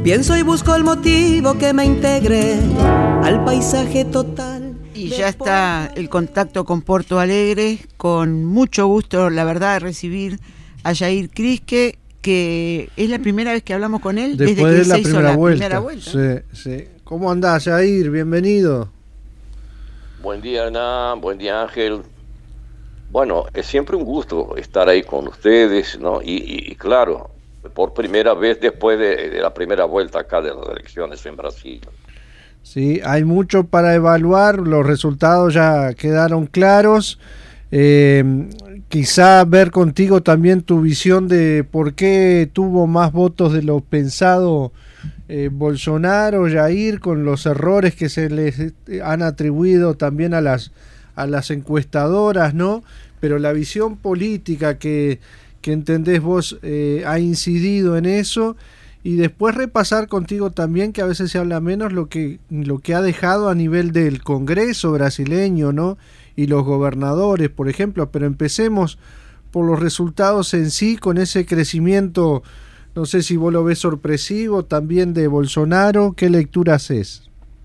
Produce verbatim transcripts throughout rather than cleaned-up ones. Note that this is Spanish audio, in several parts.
Pienso y busco el motivo que me integre al paisaje total. Y ya está el contacto con Porto Alegre. Con mucho gusto, la verdad, de recibir a Jair Kriske, que es la primera vez que hablamos con él después desde que de la se hizo primera la vuelta. primera vuelta. Sí, sí. ¿Cómo andás, Jair? Bienvenido. Buen día, Hernán. Buen día, Ángel. Bueno, es siempre un gusto estar ahí con ustedes, ¿no? Y, y, y claro, por primera vez después de, de la primera vuelta acá de las elecciones en Brasil. Sí, hay mucho para evaluar, los resultados ya quedaron claros. Eh, quizá ver contigo también tu visión de por qué tuvo más votos de lo pensado eh, Bolsonaro, Jair, con los errores que se les han atribuido también a las a las encuestadoras, ¿no? Pero la visión política que, que entendés vos eh, ha incidido en eso, y después repasar contigo también, que a veces se habla menos, lo que, lo que ha dejado a nivel del Congreso brasileño, ¿no? Y los gobernadores, por ejemplo. Pero empecemos por los resultados en sí, con ese crecimiento, no sé si vos lo ves sorpresivo, también de Bolsonaro. ¿Qué lectura haces?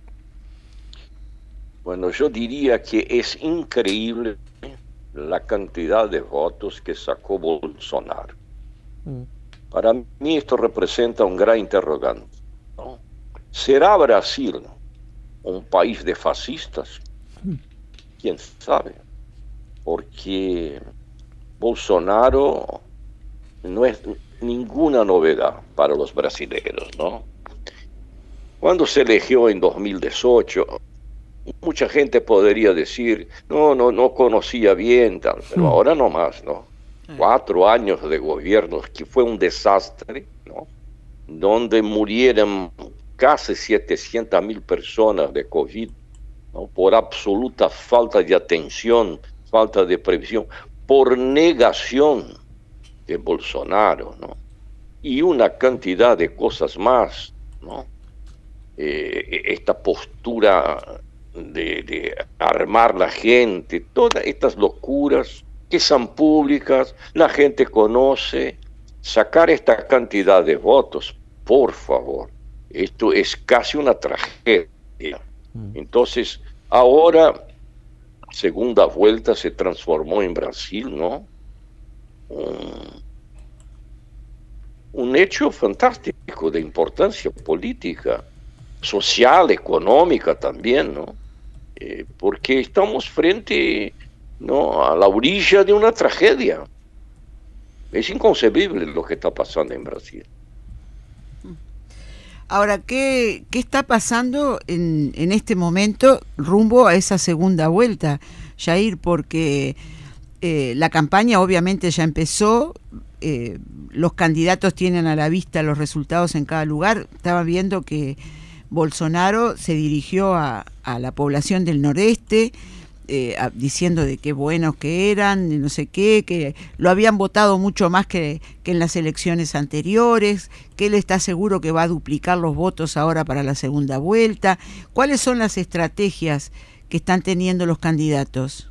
Bueno, yo diría que es increíble la cantidad de votos que sacó Bolsonaro. Mm. Para mí esto representa un gran interrogante, ¿no? ¿Será Brasil un país de fascistas? ¿Quién sabe? Porque Bolsonaro no es ninguna novedad para los brasileños, ¿no? Cuando se eligió en dos mil dieciocho, mucha gente podría decir, no, no, no conocía bien, tal, pero ahora no más, ¿no? Cuatro años de gobierno que fue un desastre, ¿no? Donde murieron casi setecientas mil personas de COVID, ¿no? Por absoluta falta de atención, falta de previsión, por negación de Bolsonaro, ¿no? Y una cantidad de cosas más, ¿no? Eh, esta postura de, de armar la gente, todas estas locuras que son públicas, la gente conoce. Sacar esta cantidad de votos, por favor, esto es casi una tragedia. Entonces, ahora, segunda vuelta se transformó en Brasil, ¿no? Un, un hecho fantástico de importancia política, social, económica también, ¿no? Eh, porque estamos frente, ¿no?, a la orilla de una tragedia. Es inconcebible lo que está pasando en Brasil. Ahora, ¿qué, qué está pasando en, en este momento rumbo a esa segunda vuelta, Jair? Porque eh, la campaña obviamente ya empezó, eh, los candidatos tienen a la vista los resultados en cada lugar. Estaba viendo que Bolsonaro se dirigió a, a la población del noreste, eh, a, diciendo de qué buenos que eran, de no sé qué, que lo habían votado mucho más que, que en las elecciones anteriores, que él está seguro que va a duplicar los votos ahora para la segunda vuelta. ¿Cuáles son las estrategias que están teniendo los candidatos?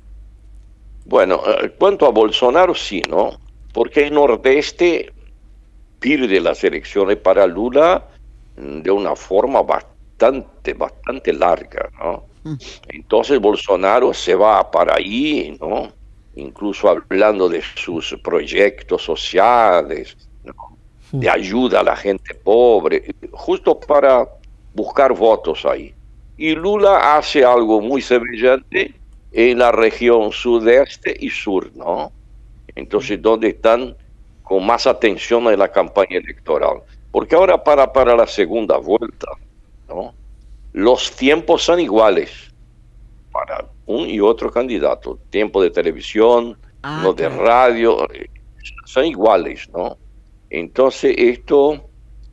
Bueno, eh, cuanto a Bolsonaro, sí, ¿no? Porque el nordeste pierde las elecciones para Lula de una forma bastante, bastante larga, ¿no? Mm. Entonces Bolsonaro se va para ahí, ¿no? Incluso hablando de sus proyectos sociales, ¿no?, de ayuda a la gente pobre, justo para buscar votos ahí. Y Lula hace algo muy semejante en la región sudeste y sur, ¿no? Entonces, donde están con más atención en la campaña electoral. Porque ahora para, para la segunda vuelta, ¿no?, los tiempos son iguales para un y otro candidato. Tiempo de televisión, ah, no de claro. radio, son iguales, ¿no? Entonces esto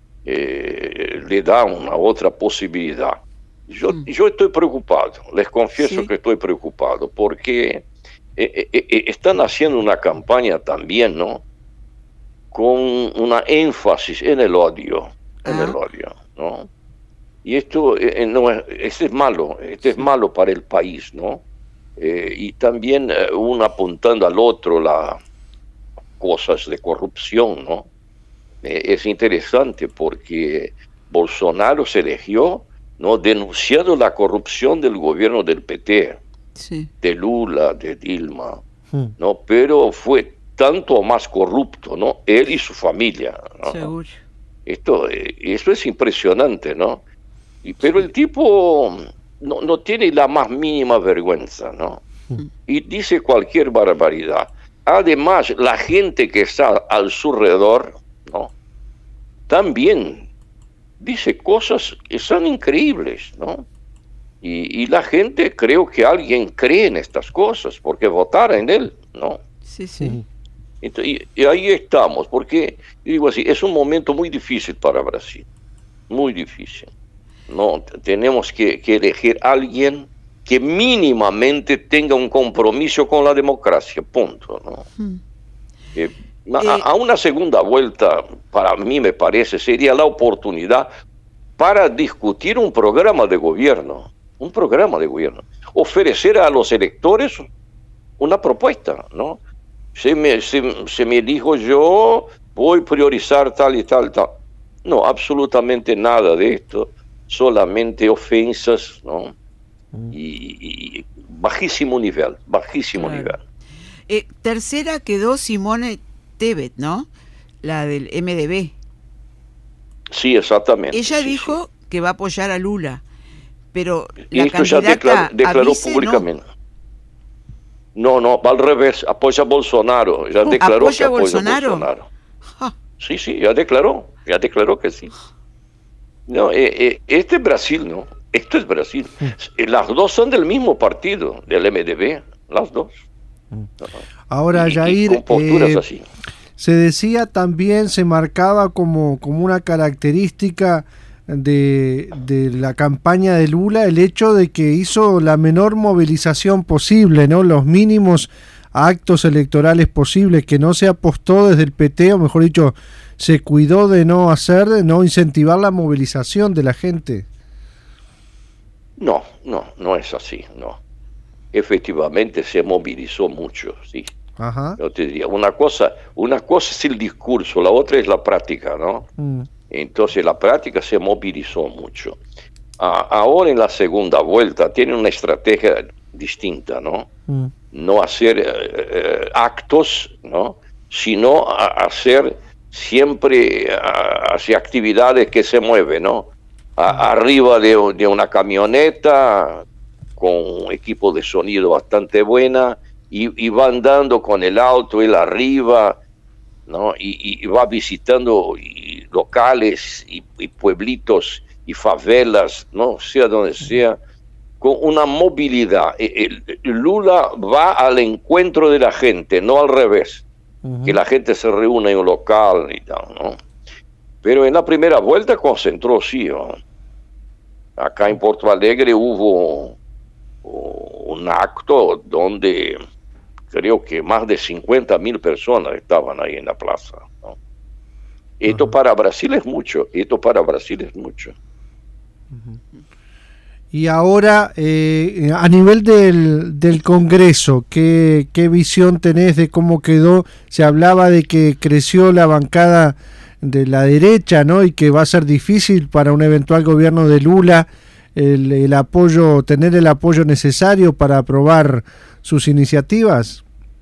eh, le da una otra posibilidad. Yo, mm. yo estoy preocupado, les confieso ¿Sí? que estoy preocupado, porque eh, eh, están haciendo una campaña también, ¿no?, con una énfasis en el odio, en ah. el odio, ¿no? Y esto eh, no es, este es malo, este es malo para el país, ¿no? Eh, y también eh, uno apuntando al otro las cosas de corrupción, ¿no? Eh, es interesante porque Bolsonaro se eligió, ¿no?, denunciando la corrupción del gobierno del P T, sí. de Lula, de Dilma, hmm. ¿no? Pero fue tanto más corrupto, ¿no?, él y su familia, ¿no? Seguro. Esto, esto es impresionante, ¿no? Y, pero el tipo no, no tiene la más mínima vergüenza, ¿no? Hmm. Y dice cualquier barbaridad. Además, la gente que está al su alrededor, ¿no?, también dice cosas que son increíbles, ¿no? Y, y la gente, creo que alguien cree en estas cosas, porque votar en él, ¿no? Sí, sí. Entonces, y, y ahí estamos, porque, digo así, es un momento muy difícil para Brasil, muy difícil, ¿no? Tenemos que, que elegir a alguien que mínimamente tenga un compromiso con la democracia, punto, ¿no? Hmm. Eh, a, eh, a una segunda vuelta, para mí me parece, sería la oportunidad para discutir un programa de gobierno, un programa de gobierno, ofrecer a los electores una propuesta, ¿no? Se me, se, se me dijo yo voy a priorizar tal y tal, tal. No, absolutamente nada de esto, solamente ofensas, ¿no? Y, y bajísimo nivel, bajísimo claro. nivel. Eh, tercera quedó Simone Tebet, ¿no? La del M D B. Sí, exactamente. Ella sí, dijo sí. que va a apoyar a Lula, pero y la esto candidata ya declaró, declaró avise, públicamente. No, no, va al revés, apoya a Bolsonaro. Ya declaró ¿Apoya que apoya Bolsonaro? a Bolsonaro. Ah. Sí, sí, ya declaró, ya declaró que sí. No, eh, eh, este es Brasil, ¿no? Esto es Brasil. Las dos son del mismo partido, del M D B, las dos. Ahora, y, Jair, y con posturas eh, así. Se decía también, se marcaba como, como una característica de, de la campaña de Lula el hecho de que hizo la menor movilización posible, ¿no? Los mínimos actos electorales posibles, que no se apostó desde el P T, o mejor dicho, se cuidó de no hacer, de no incentivar la movilización de la gente. No, no, no es así, no. Efectivamente se movilizó mucho, sí. Ajá. Yo te diría, una cosa, una cosa es el discurso, la otra es la práctica, ¿no? Mm. Entonces la práctica se movilizó mucho. Ah, ahora en la segunda vuelta tiene una estrategia distinta, ¿no? Mm. No hacer eh, actos, ¿no?, sino a hacer siempre a, hacia actividades que se mueven, ¿no? A, arriba de, de una camioneta con un equipo de sonido bastante buena y, y va andando con el auto él arriba, ¿no? Y, y va visitando y, locales y, y pueblitos y favelas, no sea donde sea, con una movilidad. El, el Lula va al encuentro de la gente, no al revés, uh-huh. que la gente se reúne en un local y tal, ¿no? Pero en la primera vuelta concentró, sí, ¿no? Acá en Porto Alegre hubo un acto donde creo que más de cincuenta mil personas estaban ahí en la plaza, ¿no? Esto uh-huh. para Brasil es mucho, esto para Brasil es mucho. Uh-huh. Y ahora, eh, a nivel del, del Congreso, ¿qué, ¿qué visión tenés de cómo quedó? Se hablaba de que creció la bancada de la derecha, ¿no? Y que va a ser difícil para un eventual gobierno de Lula el, el apoyo, tener el apoyo necesario para aprobar sus iniciativas.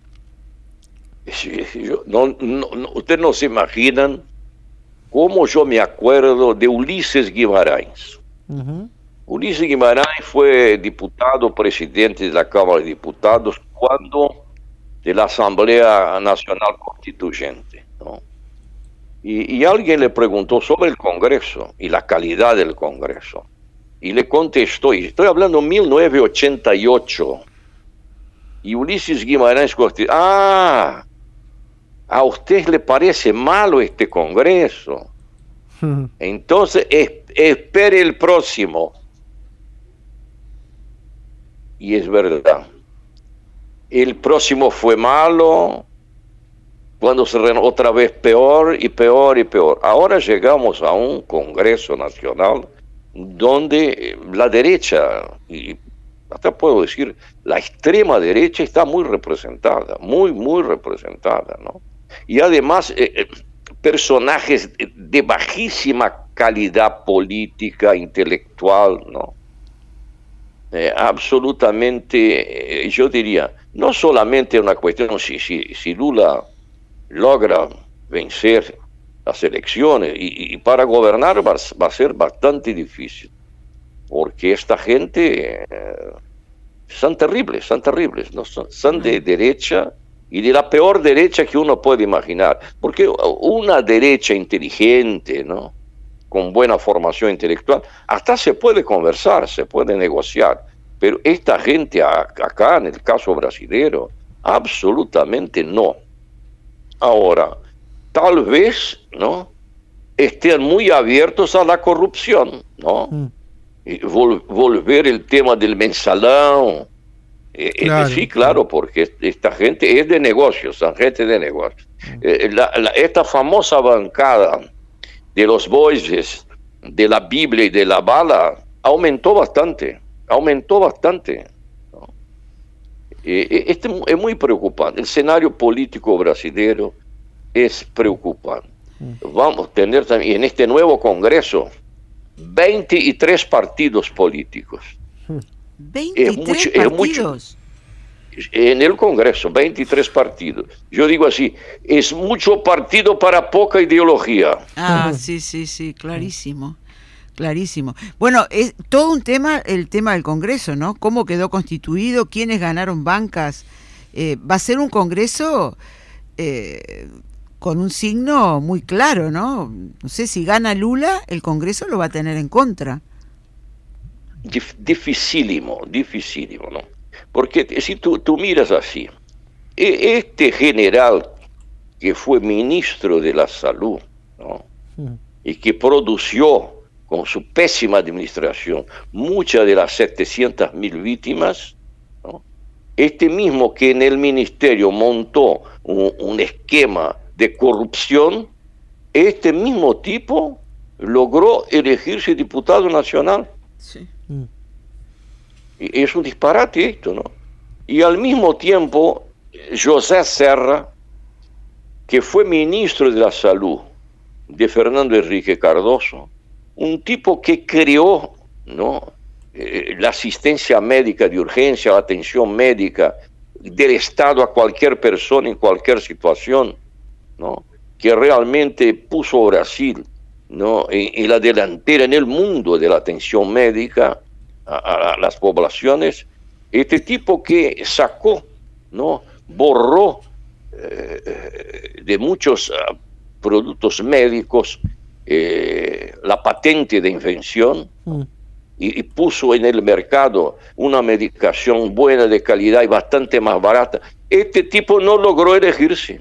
Sí, yo, no, no, no, ustedes no se imaginan cómo yo me acuerdo de Ulises Guimarães. Uh-huh. Ulises Guimarães fue diputado, presidente de la Cámara de Diputados cuando de la Asamblea Nacional Constituyente, ¿no? Y, y alguien le preguntó sobre el Congreso y la calidad del Congreso. Y le contestó, y estoy hablando de mil novecientos ochenta y ocho, y Ulises Guimarães contestó, ah, a usted le parece malo este Congreso. Entonces, es, espere el próximo. Y es verdad. El próximo fue malo, cuando se renovó otra vez peor y peor y peor. Ahora llegamos a un Congreso Nacional donde la derecha, y hasta puedo decir, la extrema derecha está muy representada, muy, muy representada, ¿no? Y además, eh, personajes de bajísima calidad política, intelectual, ¿no? Eh, absolutamente, eh, yo diría, no solamente una cuestión, si, si, si Lula logra vencer las elecciones, y, y para gobernar va, va a ser bastante difícil, porque esta gente eh, son terribles, son terribles, ¿no? son, son de derecha, y de la peor derecha que uno puede imaginar, porque una derecha inteligente, ¿no?, con buena formación intelectual, hasta se puede conversar, se puede negociar, pero esta gente acá, en el caso brasilero, absolutamente no. Ahora, tal vez, ¿no?, estén muy abiertos a la corrupción, ¿no? Mm. Y vol volver el tema del mensalón. Claro, sí, claro, porque esta gente es de negocios, son gente de negocios. Mm. Eh, la, la, esta famosa bancada de los boys, de la Biblia y de la bala, aumentó bastante, aumentó bastante. ¿no? Eh, este es muy preocupante. El escenario político brasileño es preocupante. Vamos a tener también en este nuevo Congreso veintitrés partidos políticos. veintitrés es mucho, partidos. Es mucho. En el Congreso, veintitrés partidos. Yo digo así, es mucho partido para poca ideología. Ah, sí, sí, sí, clarísimo, clarísimo. Bueno, es todo un tema, el tema del Congreso, ¿no? ¿Cómo quedó constituido? ¿Quiénes ganaron bancas? Eh, va a ser un Congreso eh, con un signo muy claro, ¿no? No sé, si gana Lula, el Congreso lo va a tener en contra. Dif dificílimo, dificílimo, ¿no? Porque si tú, tú miras así, este general que fue ministro de la Salud, ¿no?, y que produjo con su pésima administración muchas de las setecientas mil víctimas, ¿no?, este mismo que en el ministerio montó un, un esquema de corrupción, este mismo tipo logró elegirse diputado nacional. Sí. Es un disparate esto, ¿no? Y al mismo tiempo, José Serra, que fue ministro de la Salud de Fernando Henrique Cardoso, un tipo que creó, ¿no?, eh, la asistencia médica de urgencia, la atención médica del Estado a cualquier persona en cualquier situación, ¿no?, que realmente puso a Brasil, ¿no?, en, en la delantera en el mundo de la atención médica a, a las poblaciones. Este tipo que sacó, ¿no?, borró eh, de muchos uh, productos médicos eh, la patente de invención mm. y, y puso en el mercado una medicación buena, de calidad y bastante más barata. Este tipo no logró elegirse.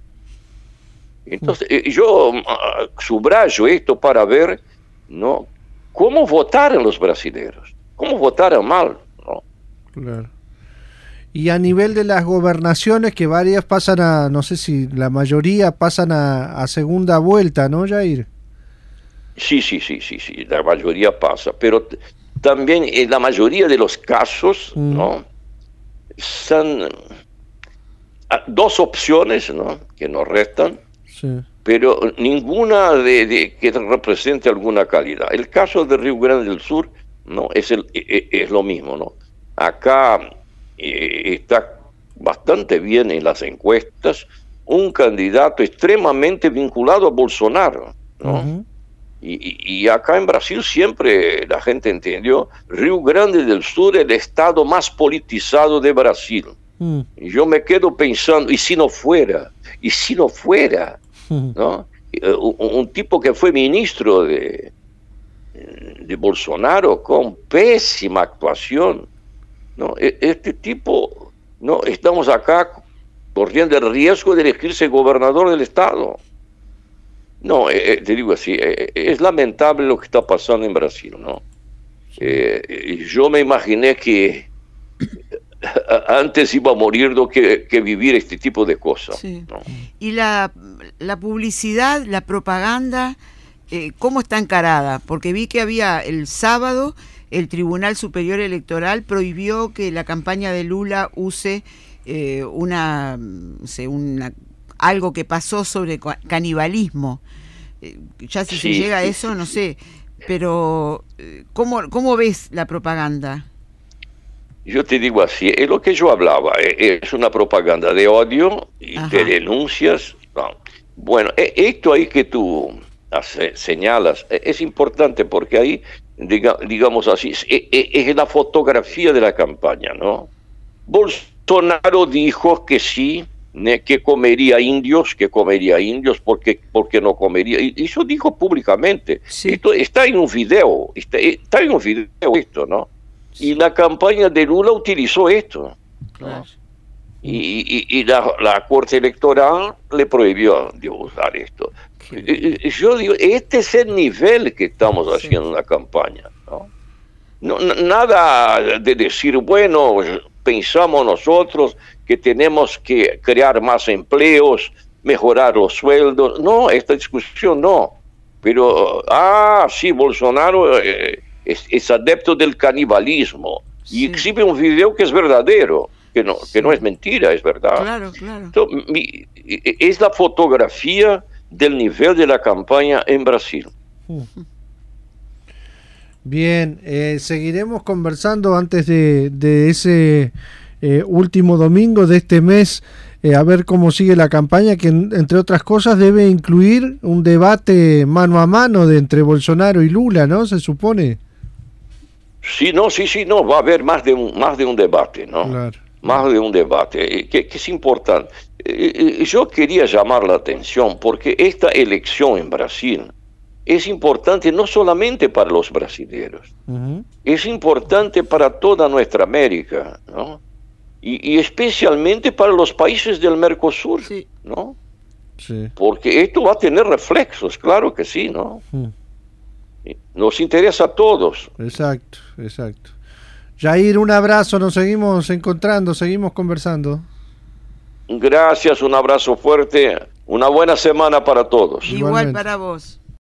Entonces, mm. yo uh, subrayo esto para ver, ¿no?, cómo votaron los brasileños. ¿Cómo votaron mal? ¿no? Claro. Y a nivel de las gobernaciones, que varias pasan a, no sé si la mayoría pasan a, a segunda vuelta, ¿no, Jair? Sí, sí, sí, sí, sí, la mayoría pasa, pero también en la mayoría de los casos, mm. ¿no?, son dos opciones, ¿no?, que nos restan, sí. pero ninguna de, de que represente alguna calidad. El caso de Río Grande del Sur, no, es, el, es lo mismo, ¿no? Acá eh, está bastante bien en las encuestas un candidato extremadamente vinculado a Bolsonaro, ¿no? Uh-huh. y, y acá en Brasil siempre la gente entendió Río Grande del Sur el estado más politizado de Brasil. Uh-huh. Y yo me quedo pensando, ¿y si no fuera? ¿Y si no fuera? Uh-huh. ¿no? Un, un tipo que fue ministro de... de Bolsonaro con pésima actuación, ¿no? Este tipo, no, estamos acá corriendo el riesgo de elegirse gobernador del estado. No, eh, te digo así, eh, es lamentable lo que está pasando en Brasil, ¿no? Eh, yo me imaginé que antes iba a morir do que, que vivir este tipo de cosas. Sí. ¿no? Y la, la publicidad, la propaganda, Eh, ¿cómo está encarada? Porque vi que había el sábado, el Tribunal Superior Electoral prohibió que la campaña de Lula use eh, una, no sé, una, algo que pasó sobre canibalismo. Eh, ya si Sí, se llega a sí, eso, sí, no sí. sé, pero eh, ¿cómo, cómo ves la propaganda? Yo te digo así, es lo que yo hablaba, eh, es una propaganda de odio y Ajá. de denuncias. No. Bueno, eh, esto ahí que tú hace- señalas eh, es importante porque ahí, diga- digamos así, es, es- es la fotografía de la campaña, ¿no? Bolsonaro dijo que sí, ne- que comería indios, que comería indios, porque, porque no comería. Y eso dijo públicamente. Sí. Esto está en un video, está, está en un video esto, ¿no? Y la campaña de Lula utilizó esto, ¿no? Claro. Y, y- y la, la Corte Electoral le prohibió de usar esto. Y- y- Yo digo, este es el nivel que estamos Sí. haciendo en la campaña, ¿no? No, n- nada de decir, bueno, pensamos nosotros que tenemos que crear más empleos, mejorar los sueldos. No, esta discusión no. Pero, ah, sí, Bolsonaro eh, es, es adepto del canibalismo Sí. y exhibe un video que es verdadero, que no, Sí. que no es mentira, es verdad. Claro, claro. Entonces, mi- es la fotografía del nivel de la campaña en Brasil. Bien, eh, seguiremos conversando antes de, de ese eh, último domingo de este mes, eh, a ver cómo sigue la campaña, que en- entre otras cosas debe incluir un debate mano a mano de entre Bolsonaro y Lula, ¿no? Se supone. Sí, no, sí, sí, no, va a haber más de un, más de un debate, ¿no? Claro. Más de un debate, eh, que, que es importante. Eh, eh, Yo quería llamar la atención porque esta elección en Brasil es importante no solamente para los brasileños, Ujú. es importante para toda nuestra América, ¿no? Y, y especialmente para los países del Mercosur, Sí. ¿no? Sí. Porque esto va a tener reflexos, claro que sí, ¿no? Mm. Nos interesa a todos. Exacto, exacto. Jair, un abrazo, nos seguimos encontrando, seguimos conversando. Gracias, un abrazo fuerte, una buena semana para todos. Igual Igualmente. para vos.